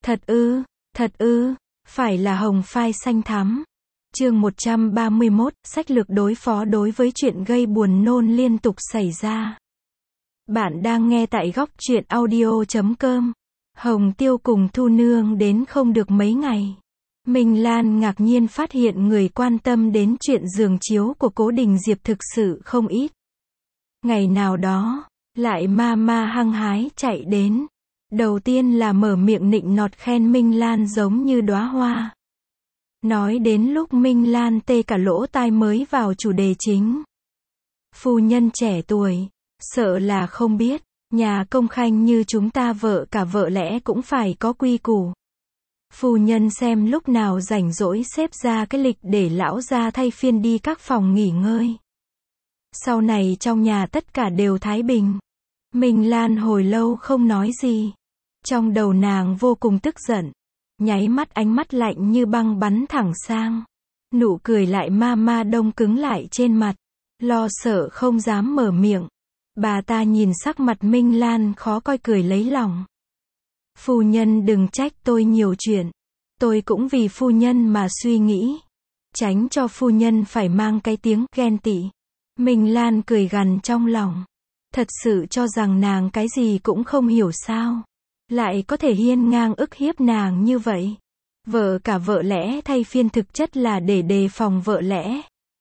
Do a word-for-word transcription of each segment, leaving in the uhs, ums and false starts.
Thật ư, thật ư, phải là hồng phai xanh thắm. Chương một trăm ba mươi mốt, sách lược đối phó đối với chuyện gây buồn nôn liên tục xảy ra. Bạn đang nghe tại góc truyện audio chấm com. Hồng Tiêu cùng Thu Nương đến không được mấy ngày. Minh Lan ngạc nhiên phát hiện người quan tâm đến chuyện giường chiếu của Cố Đình Diệp thực sự không ít. Ngày nào đó, lại ma ma hăng hái chạy đến. Đầu tiên là mở miệng nịnh nọt khen Minh Lan giống như đóa hoa. Nói đến lúc Minh Lan tê cả lỗ tai mới vào chủ đề chính. Phu nhân trẻ tuổi, sợ là không biết, nhà công khanh như chúng ta vợ cả vợ lẽ cũng phải có quy củ. Phu nhân xem lúc nào rảnh rỗi xếp ra cái lịch để lão gia thay phiên đi các phòng nghỉ ngơi. Sau này trong nhà tất cả đều thái bình. Minh Lan hồi lâu không nói gì. Trong đầu nàng vô cùng tức giận. Nháy mắt ánh mắt lạnh như băng bắn thẳng sang. Nụ cười lại ma ma đông cứng lại trên mặt. Lo sợ không dám mở miệng. Bà ta nhìn sắc mặt Minh Lan khó coi cười lấy lòng. Phu nhân đừng trách tôi nhiều chuyện. Tôi cũng vì phu nhân mà suy nghĩ. Tránh cho phu nhân phải mang cái tiếng ghen tị. Minh Lan cười gằn trong lòng. Thật sự cho rằng nàng cái gì cũng không hiểu sao. Lại có thể hiên ngang ức hiếp nàng như vậy. Vợ cả vợ lẽ thay phiên thực chất là để đề phòng vợ lẽ.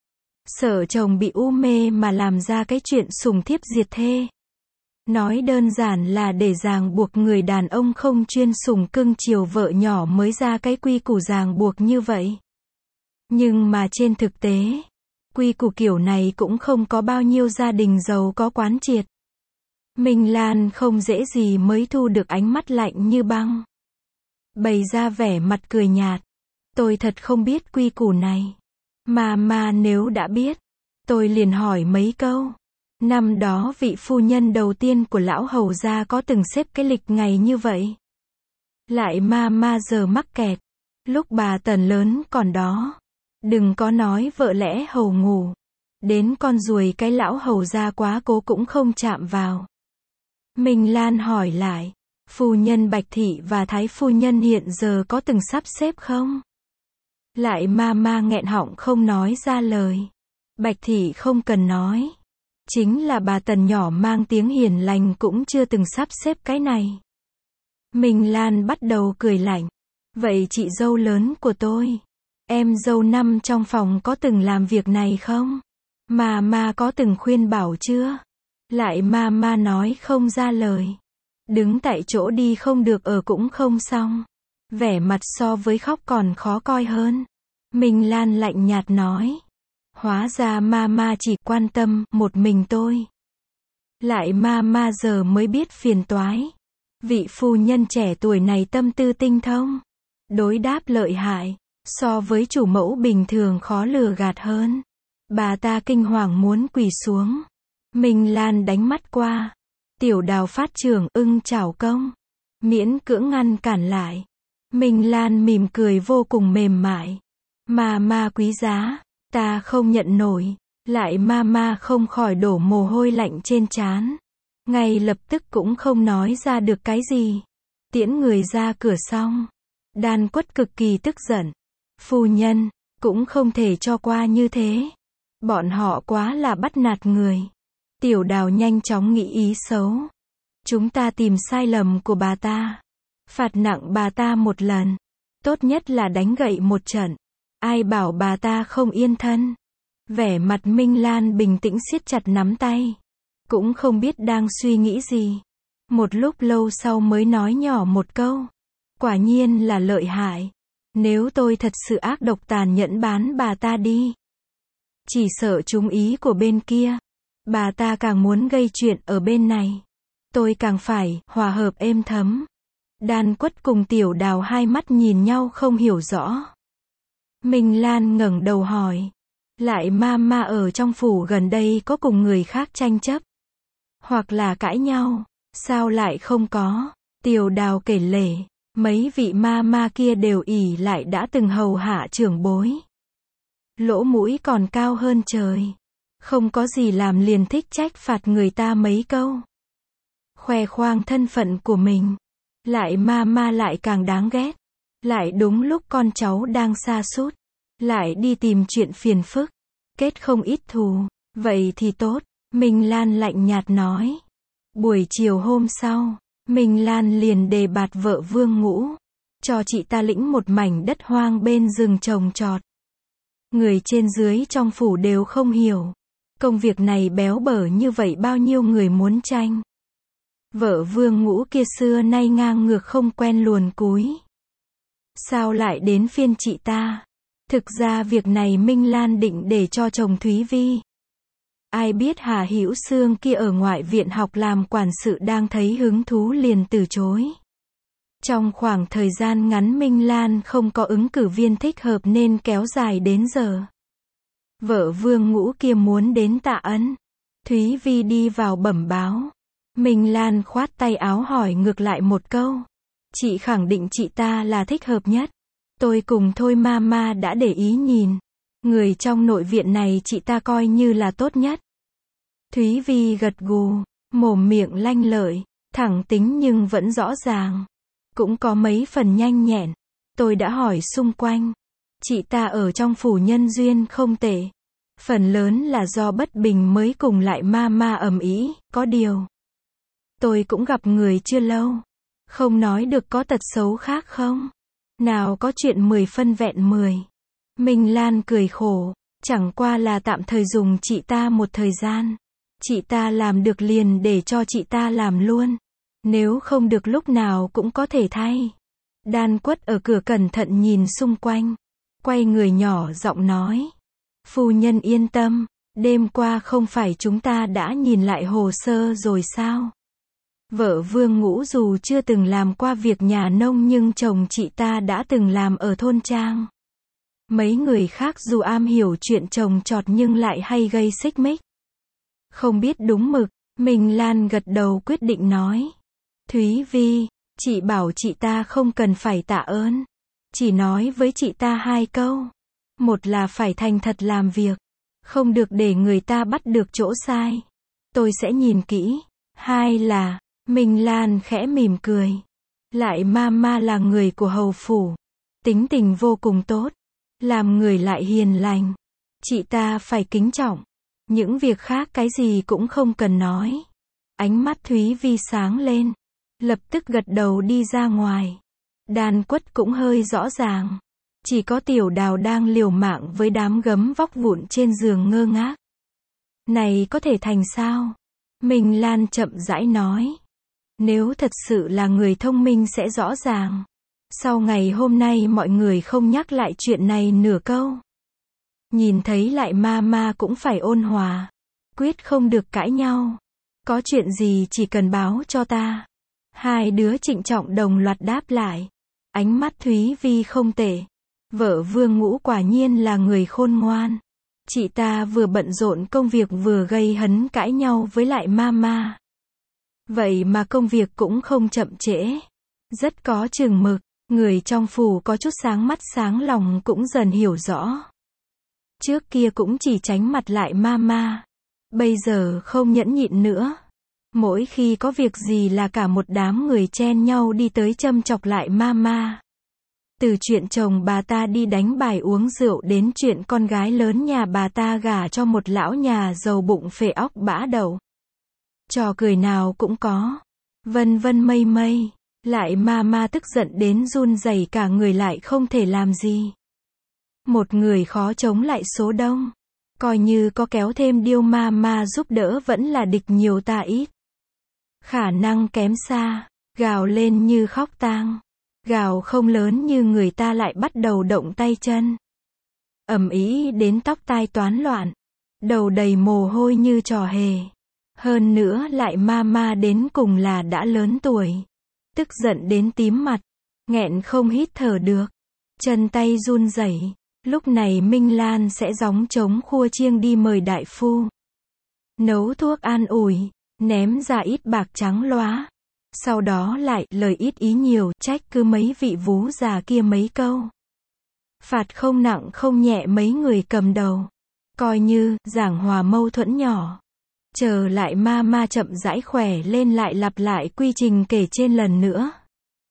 Sợ chồng bị u mê mà làm ra cái chuyện sủng thiếp diệt thê. Nói đơn giản là để ràng buộc người đàn ông không chuyên sủng cưng chiều vợ nhỏ mới ra cái quy củ ràng buộc như vậy. Nhưng mà trên thực tế, quy củ kiểu này cũng không có bao nhiêu gia đình giàu có quán triệt. Minh Lan không dễ gì mới thu được ánh mắt lạnh như băng. Bày ra vẻ mặt cười nhạt. Tôi thật không biết quy củ này. Mà mà nếu đã biết, tôi liền hỏi mấy câu. Năm đó vị phu nhân đầu tiên của lão hầu gia có từng xếp cái lịch ngày như vậy? Lại ma ma giờ mắc kẹt. Lúc bà Tần lớn còn đó. Đừng có nói vợ lẽ hầu ngủ. Đến con ruồi cái lão hầu gia quá cố cũng không chạm vào. Minh Lan hỏi lại. Phu nhân Bạch Thị và Thái phu nhân hiện giờ có từng sắp xếp không? Lại ma ma nghẹn họng không nói ra lời. Bạch Thị không cần nói. Chính là bà Tần nhỏ mang tiếng hiền lành cũng chưa từng sắp xếp cái này. Minh Lan bắt đầu cười lạnh. Vậy chị dâu lớn của tôi, em dâu năm trong phòng có từng làm việc này không? Mà ma có từng khuyên bảo chưa? Lại ma ma nói không ra lời. Đứng tại chỗ đi không được ở cũng không xong. Vẻ mặt so với khóc còn khó coi hơn. Minh Lan lạnh nhạt nói. Hóa ra ma ma chỉ quan tâm một mình tôi. Lại ma ma giờ mới biết phiền toái. Vị phu nhân trẻ tuổi này tâm tư tinh thông. Đối đáp lợi hại. So với chủ mẫu bình thường khó lừa gạt hơn. Bà ta kinh hoàng muốn quỳ xuống. Minh Lan đánh mắt qua. Tiểu Đào phát trưởng ưng chảo công. Miễn cưỡng ngăn cản lại. Minh Lan mỉm cười vô cùng mềm mại. Ma ma quý giá. Ta không nhận nổi. Lại ma ma không khỏi đổ mồ hôi lạnh trên trán. Ngay lập tức cũng không nói ra được cái gì. Tiễn người ra cửa xong. Đan Quất cực kỳ tức giận. Phu nhân, cũng không thể cho qua như thế. Bọn họ quá là bắt nạt người. Tiểu Đào nhanh chóng nghĩ ý xấu. Chúng ta tìm sai lầm của bà ta. Phạt nặng bà ta một lần. Tốt nhất là đánh gậy một trận. Ai bảo bà ta không yên thân. Vẻ mặt Minh Lan bình tĩnh siết chặt nắm tay. Cũng không biết đang suy nghĩ gì. Một lúc lâu sau mới nói nhỏ một câu. Quả nhiên là lợi hại. Nếu tôi thật sự ác độc tàn nhẫn bán bà ta đi. Chỉ sợ trúng ý của bên kia. Bà ta càng muốn gây chuyện ở bên này. Tôi càng phải hòa hợp êm thấm. Đan Quất cùng Tiểu Đào hai mắt nhìn nhau không hiểu rõ. Minh Lan ngẩng đầu hỏi. Lại ma ma ở trong phủ gần đây có cùng người khác tranh chấp? Hoặc là cãi nhau? Sao lại không có? Tiểu Đào kể lể. Mấy vị ma ma kia đều ỷ lại đã từng hầu hạ trưởng bối. Lỗ mũi còn cao hơn trời. Không có gì làm liền thích trách phạt người ta mấy câu. Khoe khoang thân phận của mình. Lại ma ma lại càng đáng ghét. Lại đúng lúc con cháu đang sa sút, lại đi tìm chuyện phiền phức, kết không ít thù. Vậy thì tốt, Minh Lan lạnh nhạt nói. Buổi chiều hôm sau, Minh Lan liền đề bạt vợ Vương Ngũ, cho chị ta lĩnh một mảnh đất hoang bên rừng trồng trọt. Người trên dưới trong phủ đều không hiểu, công việc này béo bở như vậy bao nhiêu người muốn tranh. Vợ Vương Ngũ kia xưa nay ngang ngược không quen luồn cúi. Sao lại đến phiên chị ta? Thực ra việc này Minh Lan định để cho chồng Thúy Vi. Ai biết Hà Hữu Xương kia ở ngoại viện học làm quản sự đang thấy hứng thú liền từ chối. Trong khoảng thời gian ngắn Minh Lan không có ứng cử viên thích hợp nên kéo dài đến giờ. Vợ Vương Ngũ kia muốn đến tạ ân. Thúy Vi đi vào bẩm báo. Minh Lan khoát tay áo hỏi ngược lại một câu. Chị khẳng định chị ta là thích hợp nhất. Tôi cùng thôi mama đã để ý nhìn. Người trong nội viện này chị ta coi như là tốt nhất. Thúy Vi gật gù, mồm miệng lanh lợi, thẳng tính nhưng vẫn rõ ràng. Cũng có mấy phần nhanh nhẹn. Tôi đã hỏi xung quanh. Chị ta ở trong phủ nhân duyên không tệ. Phần lớn là do bất bình mới cùng lại ma ma ầm ĩ, có điều. Tôi cũng gặp người chưa lâu. Không nói được có tật xấu khác không? Nào có chuyện mười phân vẹn mười. Minh Lan cười khổ, chẳng qua là tạm thời dùng chị ta một thời gian. Chị ta làm được liền để cho chị ta làm luôn. Nếu không được lúc nào cũng có thể thay. Đan Quất ở cửa cẩn thận nhìn xung quanh. Quay người nhỏ giọng nói. Phu nhân yên tâm, đêm qua không phải chúng ta đã nhìn lại hồ sơ rồi sao? Vợ Vương Ngũ dù chưa từng làm qua việc nhà nông nhưng chồng chị ta đã từng làm ở thôn trang. Mấy người khác dù am hiểu chuyện trồng trọt nhưng lại hay gây xích mích. Không biết đúng mực, Minh Lan gật đầu quyết định nói. Thúy Vi, chị bảo chị ta không cần phải tạ ơn. Chỉ nói với chị ta hai câu. Một là phải thành thật làm việc. Không được để người ta bắt được chỗ sai. Tôi sẽ nhìn kỹ. Hai là, Minh Lan khẽ mỉm cười. Lại mama là người của hầu phủ. Tính tình vô cùng tốt. Làm người lại hiền lành. Chị ta phải kính trọng. Những việc khác cái gì cũng không cần nói. Ánh mắt Thúy Vi sáng lên. Lập tức gật đầu đi ra ngoài. Đan Quất cũng hơi rõ ràng. Chỉ có Tiểu Đào đang liều mạng với đám gấm vóc vụn trên giường ngơ ngác. Này có thể thành sao? Minh Lan chậm rãi nói. Nếu thật sự là người thông minh sẽ rõ ràng. Sau ngày hôm nay mọi người không nhắc lại chuyện này nửa câu. Nhìn thấy lại ma ma cũng phải ôn hòa. Quyết không được cãi nhau. Có chuyện gì chỉ cần báo cho ta. Hai đứa trịnh trọng đồng loạt đáp lại. Ánh mắt Thúy Vi không tệ. Vợ Vương Ngũ quả nhiên là người khôn ngoan. Chị ta vừa bận rộn công việc vừa gây hấn cãi nhau với lại mama. Vậy mà công việc cũng không chậm trễ. Rất có chừng mực. Người trong phủ có chút sáng mắt sáng lòng cũng dần hiểu rõ. Trước kia cũng chỉ tránh mặt lại mama. Bây giờ không nhẫn nhịn nữa. Mỗi khi có việc gì là cả một đám người chen nhau đi tới châm chọc lại mama. Từ chuyện chồng bà ta đi đánh bài uống rượu đến chuyện con gái lớn nhà bà ta gả cho một lão nhà giàu bụng phệ óc bã đầu. Trò cười nào cũng có. Vân vân mây mây. Lại mama tức giận đến run rẩy cả người lại không thể làm gì. Một người khó chống lại số đông. Coi như có kéo thêm điêu mama giúp đỡ vẫn là địch nhiều ta ít. Khả năng kém xa. Gào lên như khóc tang. Gào không lớn như người ta lại bắt đầu động tay chân. Ầm ĩ đến tóc tai toán loạn. Đầu đầy mồ hôi như trò hề. Hơn nữa lại mama đến cùng là đã lớn tuổi. Tức giận đến tím mặt. Nghẹn không hít thở được. Chân tay run rẩy. Lúc này Minh Lan sẽ gióng trống khua chiêng đi mời đại phu. Nấu thuốc an ủi. Ném ra ít bạc trắng lóa. Sau đó lại lời ít ý nhiều trách cứ mấy vị vú già kia mấy câu. Phạt không nặng không nhẹ mấy người cầm đầu. Coi như giảng hòa mâu thuẫn nhỏ. Chờ lại ma ma chậm rãi khỏe lên lại lặp lại quy trình kể trên lần nữa.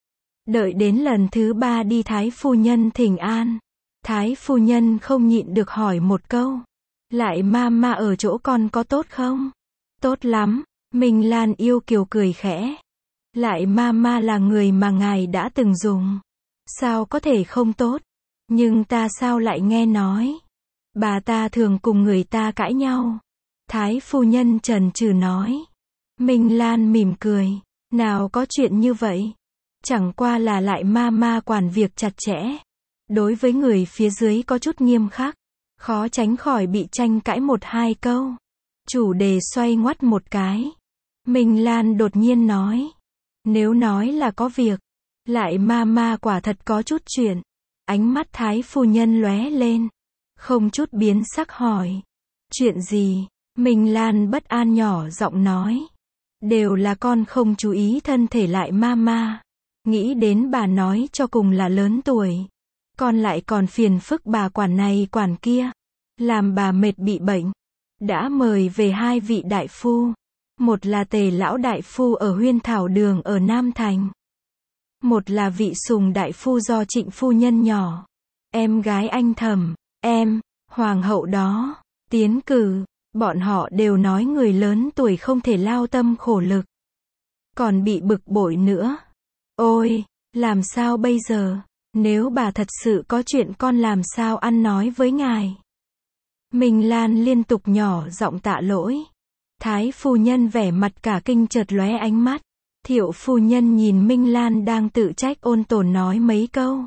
Đợi đến lần thứ ba đi Thái phu nhân thỉnh an, Thái phu nhân không nhịn được hỏi một câu. Lại ma ma ở chỗ con có tốt không? Tốt lắm, Minh Lan yêu kiều cười khẽ. Lại ma ma là người mà ngài đã từng dùng. Sao có thể không tốt? Nhưng ta sao lại nghe nói? Bà ta thường cùng người ta cãi nhau. Thái phu nhân chần chừ nói. Minh Lan mỉm cười. Nào có chuyện như vậy. Chẳng qua là lại ma ma quản việc chặt chẽ. Đối với người phía dưới có chút nghiêm khắc. Khó tránh khỏi bị tranh cãi một hai câu. Chủ đề xoay ngoắt một cái. Minh Lan đột nhiên nói. Nếu nói là có việc. Lại ma ma quả thật có chút chuyện. Ánh mắt Thái phu nhân lóe lên. Không chút biến sắc hỏi. Chuyện gì? Minh Lan bất an nhỏ giọng nói. Đều là con không chú ý thân thể lại ma ma. Nghĩ đến bà nói cho cùng là lớn tuổi. Con lại còn phiền phức bà quản này quản kia. Làm bà mệt bị bệnh. Đã mời về hai vị đại phu. Một là Tề lão đại phu ở Huyên Thảo Đường ở Nam Thành. Một là vị Sùng đại phu do Trịnh phu nhân nhỏ. Em gái anh Thẩm, em, hoàng hậu đó, tiến cử. Bọn họ đều nói người lớn tuổi không thể lao tâm khổ lực. Còn bị bực bội nữa. Ôi, làm sao bây giờ? Nếu bà thật sự có chuyện con làm sao ăn nói với ngài? Minh Lan liên tục nhỏ giọng tạ lỗi. Thái phu nhân vẻ mặt cả kinh chợt lóe ánh mắt. Thiệu phu nhân nhìn Minh Lan đang tự trách ôn tồn nói mấy câu.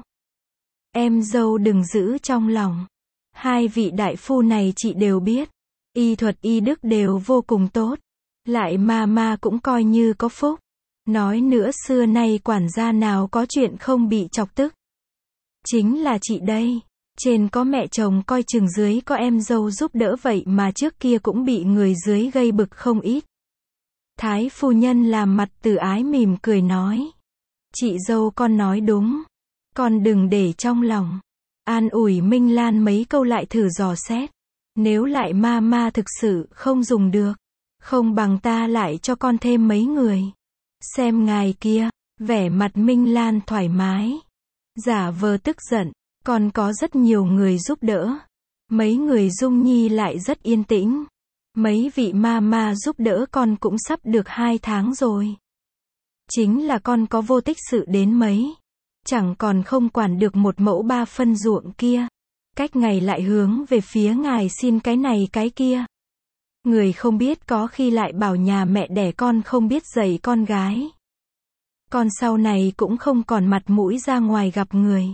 Em dâu đừng giữ trong lòng. Hai vị đại phu này chị đều biết. Y thuật y đức đều vô cùng tốt. Lại ma ma cũng coi như có phúc. Nói nữa xưa nay quản gia nào có chuyện không bị chọc tức. Chính là chị đây. Trên có mẹ chồng coi chừng dưới có em dâu giúp đỡ vậy mà trước kia cũng bị người dưới gây bực không ít. Thái phu nhân làm mặt từ ái mỉm cười nói. Chị dâu con nói đúng. Con đừng để trong lòng. An ủi Minh Lan mấy câu lại thử dò xét. Nếu lại ma ma thực sự không dùng được. Không bằng ta lại cho con thêm mấy người. Xem ngài kia. Vẻ mặt Minh Lan thoải mái. Giả vờ tức giận. Còn có rất nhiều người giúp đỡ. Mấy người Dung Nhi lại rất yên tĩnh. Mấy vị ma ma giúp đỡ con cũng sắp được hai tháng rồi. Chính là con có vô tích sự đến mấy. Chẳng còn không quản được một mẫu ba phân ruộng kia. Cách ngày lại hướng về phía ngài xin cái này cái kia. Người không biết có khi lại bảo nhà mẹ đẻ con không biết dạy con gái. Con sau này cũng không còn mặt mũi ra ngoài gặp người.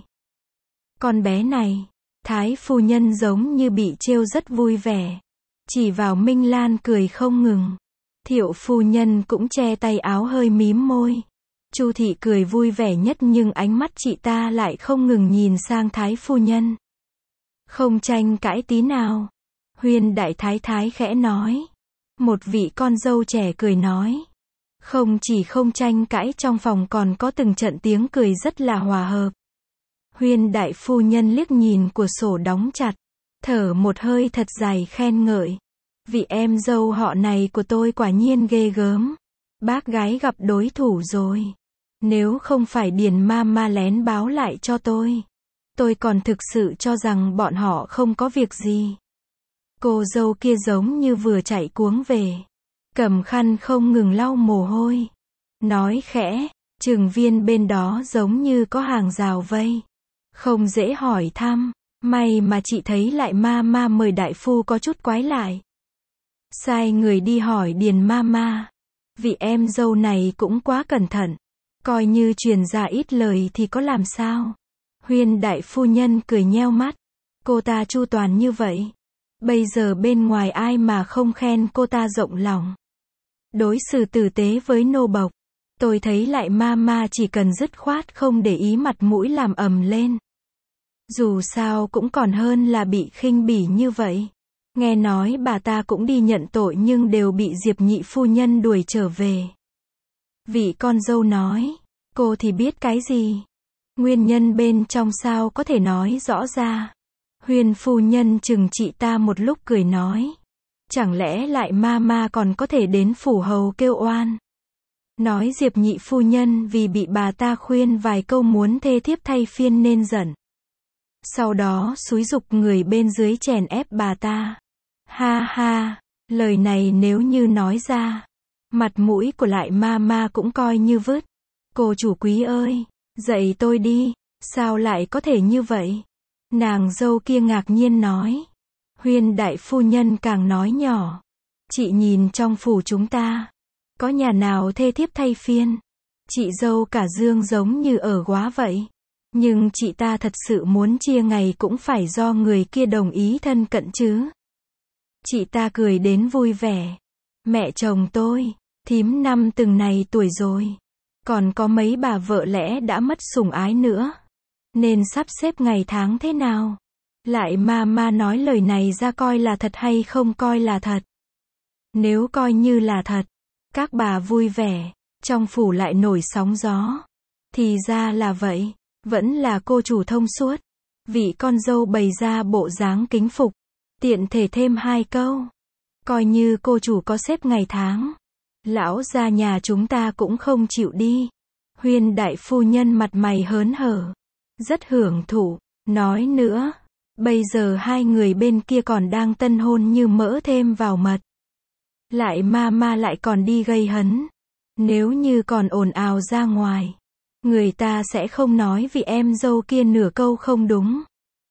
Con bé này, Thái phu nhân giống như bị trêu rất vui vẻ. Chỉ vào Minh Lan cười không ngừng. Thiệu phu nhân cũng che tay áo hơi mím môi. Chu thị cười vui vẻ nhất nhưng ánh mắt chị ta lại không ngừng nhìn sang Thái phu nhân. Không tranh cãi tí nào. Huyên đại thái thái khẽ nói. Một vị con dâu trẻ cười nói. Không chỉ không tranh cãi trong phòng còn có từng trận tiếng cười rất là hòa hợp. Huyên đại phu nhân liếc nhìn của sổ đóng chặt. Thở một hơi thật dài khen ngợi. Vị em dâu họ này của tôi quả nhiên ghê gớm. Bác gái gặp đối thủ rồi. Nếu không phải Điền ma ma lén báo lại cho tôi. Tôi còn thực sự cho rằng bọn họ không có việc gì. Cô dâu kia giống như vừa chạy cuống về. Cầm khăn không ngừng lau mồ hôi. Nói khẽ, Trường Viên bên đó giống như có hàng rào vây. Không dễ hỏi thăm. May mà chị thấy lại ma ma mời đại phu có chút quái lại. Sai người đi hỏi Điền ma ma. Vị em dâu này cũng quá cẩn thận. Coi như truyền ra ít lời thì có làm sao. Huyên đại phu nhân cười nheo mắt. Cô ta chu toàn như vậy. Bây giờ bên ngoài ai mà không khen cô ta rộng lòng. Đối xử tử tế với nô bộc. Tôi thấy lại ma ma chỉ cần dứt khoát không để ý mặt mũi làm ầm lên. Dù sao cũng còn hơn là bị khinh bỉ như vậy. Nghe nói bà ta cũng đi nhận tội nhưng đều bị Diệp nhị phu nhân đuổi trở về. Vị con dâu nói. Cô thì biết cái gì? Nguyên nhân bên trong sao có thể nói rõ ra. Huyên phu nhân chừng chị ta một lúc cười nói. Chẳng lẽ lại ma ma còn có thể đến phủ hầu kêu oan? nói Diệp nhị phu nhân vì bị bà ta khuyên vài câu muốn thê thiếp thay phiên nên giận. Sau đó xúi giục người bên dưới chèn ép bà ta. Ha ha, lời này nếu như nói ra, mặt mũi của lại ma ma cũng coi như vứt. Cô chủ quý ơi, dạy tôi đi, sao lại có thể như vậy? Nàng dâu kia ngạc nhiên nói. Huyên đại phu nhân càng nói nhỏ. Chị nhìn trong phủ chúng ta, có nhà nào thê thiếp thay phiên? Chị dâu cả dương giống như ở góa vậy. Nhưng chị ta thật sự muốn chia ngày cũng phải do người kia đồng ý thân cận chứ. Chị ta cười đến vui vẻ. Mẹ chồng tôi, thím năm từng này tuổi rồi. Còn có mấy bà vợ lẽ đã mất sủng ái nữa. Nên sắp xếp ngày tháng thế nào? Lại ma ma nói lời này ra coi là thật hay không coi là thật? Nếu coi như là thật, các bà vui vẻ, trong phủ lại nổi sóng gió. Thì ra là vậy, vẫn là cô chủ thông suốt. Vị con dâu bày ra bộ dáng kính phục, tiện thể thêm hai câu. Coi như cô chủ có xếp ngày tháng, lão gia nhà chúng ta cũng không chịu đi. Huyên đại phu nhân mặt mày hớn hở, rất hưởng thụ, nói nữa, bây giờ hai người bên kia còn đang tân hôn như mỡ thêm vào mật. Lại ma ma lại còn đi gây hấn. Nếu như còn ồn ào ra ngoài, người ta sẽ không nói vì em dâu kia nửa câu không đúng.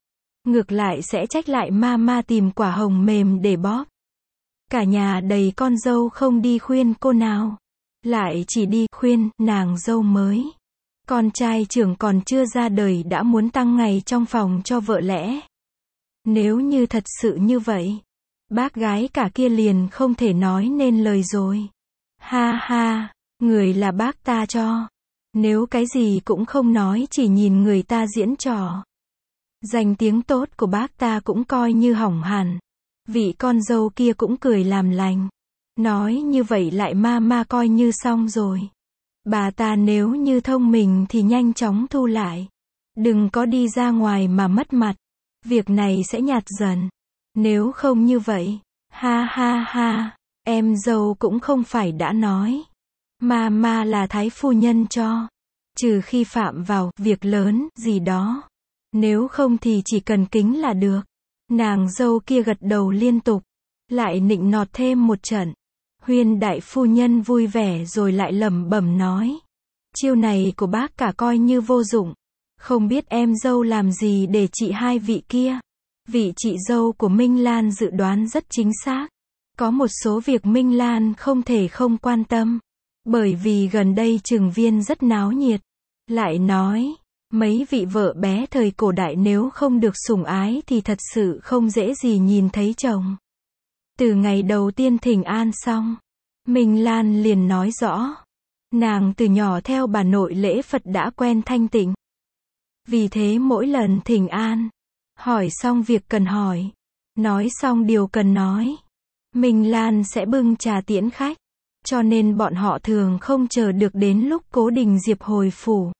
Ngược lại sẽ trách lại ma ma tìm quả hồng mềm để bóp. Cả nhà đầy con dâu không đi khuyên cô nào, lại chỉ đi khuyên nàng dâu mới. Con trai trưởng còn chưa ra đời đã muốn tăng ngày trong phòng cho vợ lẽ. Nếu như thật sự như vậy, bác gái cả kia liền không thể nói nên lời rồi. Ha ha, người là bác ta cho. Nếu cái gì cũng không nói chỉ nhìn người ta diễn trò. Danh tiếng tốt của bác ta cũng coi như hỏng hẳn. Vị con dâu kia cũng cười làm lành. Nói như vậy lại ma ma coi như xong rồi. Bà ta nếu như thông minh thì nhanh chóng thu lại. Đừng có đi ra ngoài mà mất mặt. Việc này sẽ nhạt dần. Nếu không như vậy, ha ha ha, em dâu cũng không phải đã nói. Ma ma là thái phu nhân cho. Trừ khi phạm vào việc lớn gì đó. Nếu không thì chỉ cần kính là được. Nàng dâu kia gật đầu liên tục. Lại nịnh nọt thêm một trận. Huyên đại phu nhân vui vẻ rồi lại lẩm bẩm nói. Chiêu này của bác cả coi như vô dụng. Không biết em dâu làm gì để trị hai vị kia. Vị chị dâu của Minh Lan dự đoán rất chính xác. Có một số việc Minh Lan không thể không quan tâm. Bởi vì gần đây Trường Viên rất náo nhiệt. Lại nói, mấy vị vợ bé thời cổ đại nếu không được sủng ái thì thật sự không dễ gì nhìn thấy chồng. Từ ngày đầu tiên thỉnh an xong, Minh Lan liền nói rõ. Nàng từ nhỏ theo bà nội lễ Phật đã quen thanh tịnh. Vì thế mỗi lần thỉnh an, hỏi xong việc cần hỏi, nói xong điều cần nói, Minh Lan sẽ bưng trà tiễn khách. Cho nên bọn họ thường không chờ được đến lúc Cố Đình Diệp hồi phủ.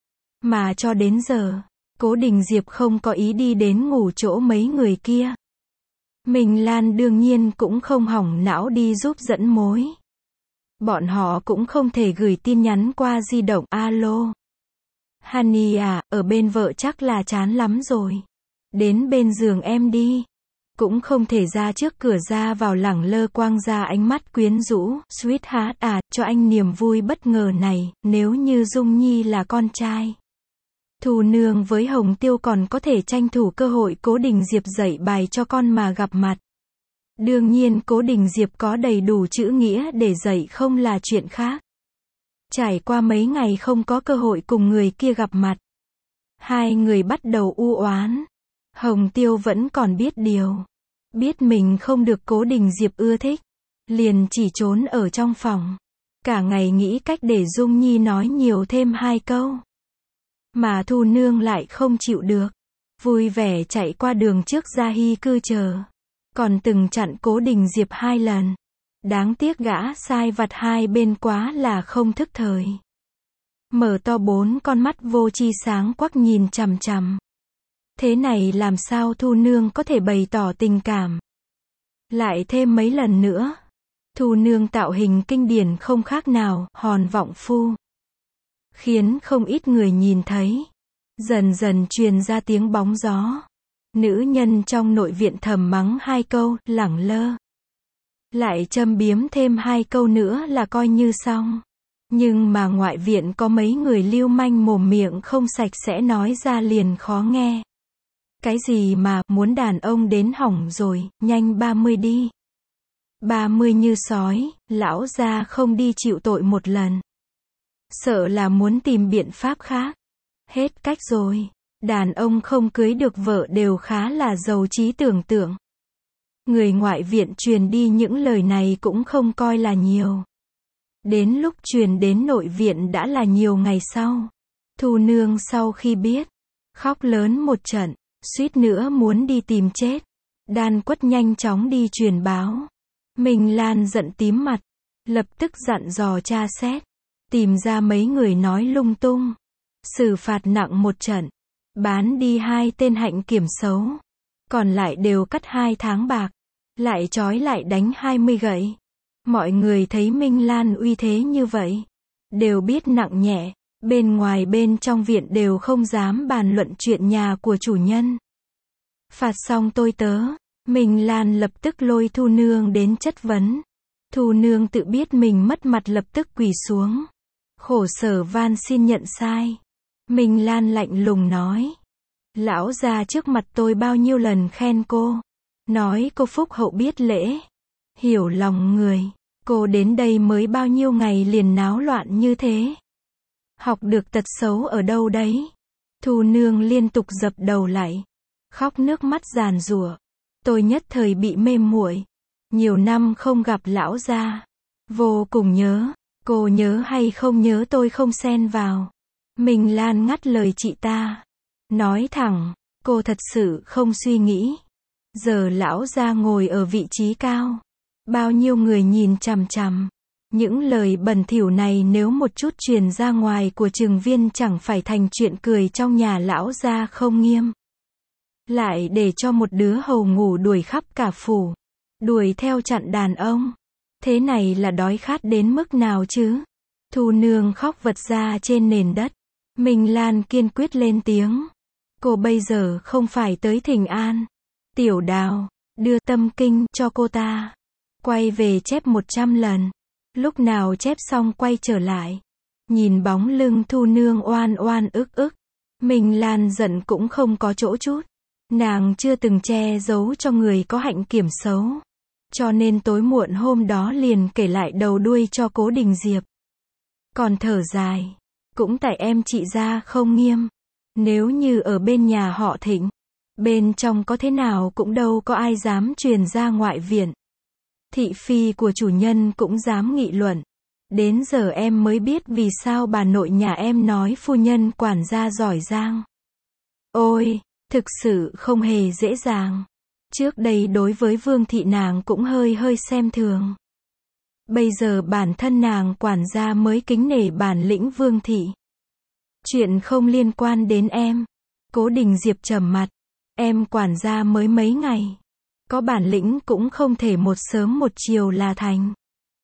Mà cho đến giờ, Cố Đình Diệp không có ý đi đến ngủ chỗ mấy người kia. Minh Lan đương nhiên cũng không hỏng não đi giúp dẫn mối. Bọn họ cũng không thể gửi tin nhắn qua di động. Alo. Honey à, ở bên vợ chắc là chán lắm rồi. Đến bên giường em đi. Cũng không thể ra trước cửa ra vào lẳng lơ quang ra ánh mắt quyến rũ. Sweetheart à, cho anh niềm vui bất ngờ này, nếu như Dung Nhi là con trai. Thu Nương với Hồng Tiêu còn có thể tranh thủ cơ hội Cố Đình Diệp dạy bài cho con mà gặp mặt. Đương nhiên Cố Đình Diệp có đầy đủ chữ nghĩa để dạy không là chuyện khác. Trải qua mấy ngày không có cơ hội cùng người kia gặp mặt. Hai người bắt đầu u oán. Hồng Tiêu vẫn còn biết điều. Biết mình không được Cố Đình Diệp ưa thích. Liền chỉ trốn ở trong phòng. Cả ngày nghĩ cách để Dung Nhi nói nhiều thêm hai câu. Mà Thu Nương lại không chịu được. Vui vẻ chạy qua đường trước Gia Hy cư chờ. Còn từng chặn Cố Đình Diệp hai lần. Đáng tiếc gã sai vặt hai bên quá là không thức thời. Mở to bốn con mắt vô tri sáng quắc nhìn chằm chằm. Thế này làm sao Thu Nương có thể bày tỏ tình cảm. Lại thêm mấy lần nữa. Thu nương tạo hình kinh điển không khác nào hòn vọng phu, khiến không ít người nhìn thấy. Dần dần truyền ra tiếng bóng gió. Nữ nhân trong nội viện thầm mắng hai câu, lẳng lơ. Lại châm biếm thêm hai câu nữa là coi như xong. Nhưng mà ngoại viện có mấy người lưu manh mồm miệng không sạch sẽ nói ra liền khó nghe. Cái gì mà, muốn đàn ông đến hỏng rồi, nhanh ba mươi đi. ba mươi như sói, lão gia không đi chịu tội một lần. Sợ là muốn tìm biện pháp khác. Hết cách rồi. Đàn ông không cưới được vợ đều khá là giàu trí tưởng tượng. Người ngoại viện truyền đi những lời này cũng không coi là nhiều. Đến lúc truyền đến nội viện đã là nhiều ngày sau. Thu nương sau khi biết, khóc lớn một trận, suýt nữa muốn đi tìm chết. Đan Quất nhanh chóng đi truyền báo. Minh Lan giận tím mặt, lập tức dặn dò tra xét, tìm ra mấy người nói lung tung, xử phạt nặng một trận, bán đi hai tên hạnh kiểm xấu, còn lại đều cắt hai tháng bạc, lại trói lại đánh hai mươi gậy. Mọi người thấy Minh Lan uy thế như vậy, đều biết nặng nhẹ, bên ngoài bên trong viện đều không dám bàn luận chuyện nhà của chủ nhân. Phạt xong tôi tớ, Minh Lan lập tức lôi Thu nương đến chất vấn. Thu nương tự biết mình mất mặt lập tức quỳ xuống, khổ sở van xin nhận sai. Minh Lan lạnh lùng nói, lão gia trước mặt tôi bao nhiêu lần khen cô, nói cô phúc hậu biết lễ, hiểu lòng người. Cô đến đây mới bao nhiêu ngày liền náo loạn như thế. Học được tật xấu ở đâu đấy? Thu nương liên tục dập đầu lại, khóc nước mắt giàn giụa. Tôi nhất thời bị mê muội, nhiều năm không gặp lão gia, vô cùng nhớ. Cô nhớ hay không nhớ tôi không xen vào. Minh Lan ngắt lời chị ta, nói thẳng, cô thật sự không suy nghĩ. Giờ lão gia ngồi ở vị trí cao, bao nhiêu người nhìn chằm chằm. Những lời bẩn thỉu này nếu một chút truyền ra ngoài của Trừng Viên chẳng phải thành chuyện cười trong nhà lão gia không nghiêm. Lại để cho một đứa hầu ngủ đuổi khắp cả phủ, đuổi theo chặn đàn ông. Thế này là đói khát đến mức nào chứ? Thu nương khóc vật ra trên nền đất. Minh Lan kiên quyết lên tiếng. Cô bây giờ không phải tới thỉnh an. Tiểu Đào, đưa tâm kinh cho cô ta. Quay về chép một trăm lần. Lúc nào chép xong quay trở lại. Nhìn bóng lưng Thu nương oan oan ức ức. Minh Lan giận cũng không có chỗ chút. Nàng chưa từng che giấu cho người có hạnh kiểm xấu. Cho nên tối muộn hôm đó liền kể lại đầu đuôi cho Cố Đình Diệp. Còn thở dài. Cũng tại em chị ra không nghiêm. Nếu như ở bên nhà họ Thịnh, bên trong có thế nào cũng đâu có ai dám truyền ra ngoại viện. Thị phi của chủ nhân cũng dám nghị luận. Đến giờ em mới biết vì sao bà nội nhà em nói phu nhân quản gia giỏi giang. Ôi, thực sự không hề dễ dàng. Trước đây đối với Vương thị nàng cũng hơi hơi xem thường. Bây giờ bản thân nàng quản gia mới kính nể bản lĩnh Vương thị. Chuyện không liên quan đến em. Cố Đình Diệp trầm mặt. Em quản gia mới mấy ngày. Có bản lĩnh cũng không thể một sớm một chiều là thành.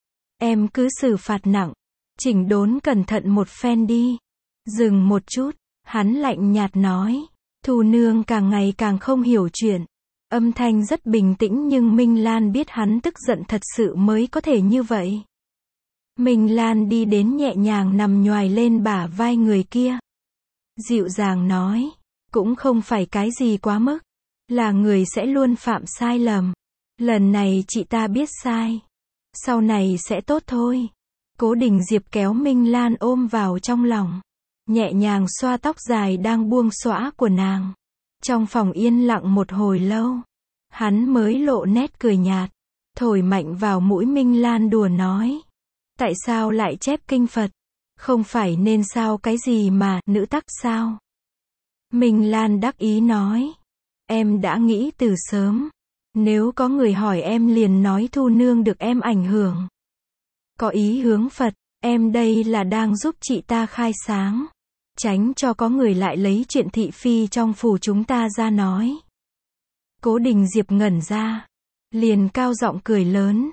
Em cứ xử phạt nặng. Chỉnh đốn cẩn thận một phen đi. Dừng một chút. Hắn lạnh nhạt nói. Thu nương càng ngày càng không hiểu chuyện. Âm thanh rất bình tĩnh nhưng Minh Lan biết hắn tức giận thật sự mới có thể như vậy. Minh Lan đi đến nhẹ nhàng nằm nhoài lên bả vai người kia. Dịu dàng nói, cũng không phải cái gì quá mức. Là người sẽ luôn phạm sai lầm. Lần này chị ta biết sai. Sau này sẽ tốt thôi. Cố Đình Diệp kéo Minh Lan ôm vào trong lòng. Nhẹ nhàng xoa tóc dài đang buông xõa của nàng. Trong phòng yên lặng một hồi lâu, hắn mới lộ nét cười nhạt, thổi mạnh vào mũi Minh Lan đùa nói. Tại sao lại chép kinh Phật? Không phải nên sao cái gì mà, nữ tắc sao? Minh Lan đắc ý nói. Em đã nghĩ từ sớm. Nếu có người hỏi em liền nói Thu nương được em ảnh hưởng. Có ý hướng Phật, em đây là đang giúp chị ta khai sáng. Tránh cho có người lại lấy chuyện thị phi trong phủ chúng ta ra nói. Cố Đình Diệp ngẩn ra. Liền cao giọng cười lớn.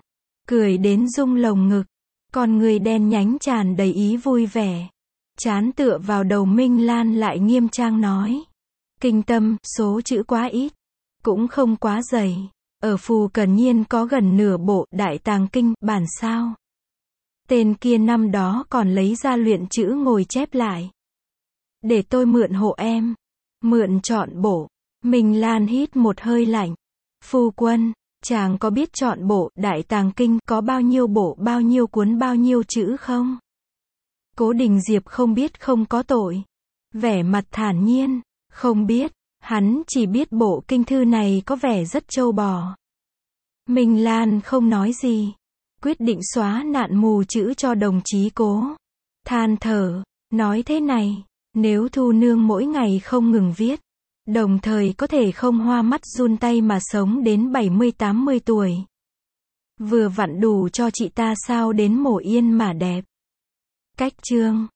cười đến rung lồng ngực, con người đen nhánh tràn đầy ý vui vẻ. Chán tựa vào đầu Minh Lan lại nghiêm trang nói. Kinh tâm, số chữ quá ít, cũng không quá dày. Ở Phù Cẩn Nhiên có gần nửa bộ Đại Tàng Kinh, bản sao. Tên kia năm đó còn lấy ra luyện chữ ngồi chép lại. Để tôi mượn hộ em. Mượn trọn bộ. Minh Lan hít một hơi lạnh. Phu quân, chàng có biết trọn bộ Đại Tàng Kinh có bao nhiêu bộ, bao nhiêu cuốn, bao nhiêu chữ không? Cố Đình Diệp không biết không có tội. Vẻ mặt thản nhiên, không biết, hắn chỉ biết bộ kinh thư này có vẻ rất trâu bò. Minh Lan không nói gì, quyết định xóa nạn mù chữ cho đồng chí Cố. Than thở, nói thế này, nếu Thu Nương mỗi ngày không ngừng viết, đồng thời có thể không hoa mắt run tay mà sống đến bảy mươi tám mươi tuổi. Vừa vặn đủ cho chị ta sao đến mổ yên mà đẹp. Cách chương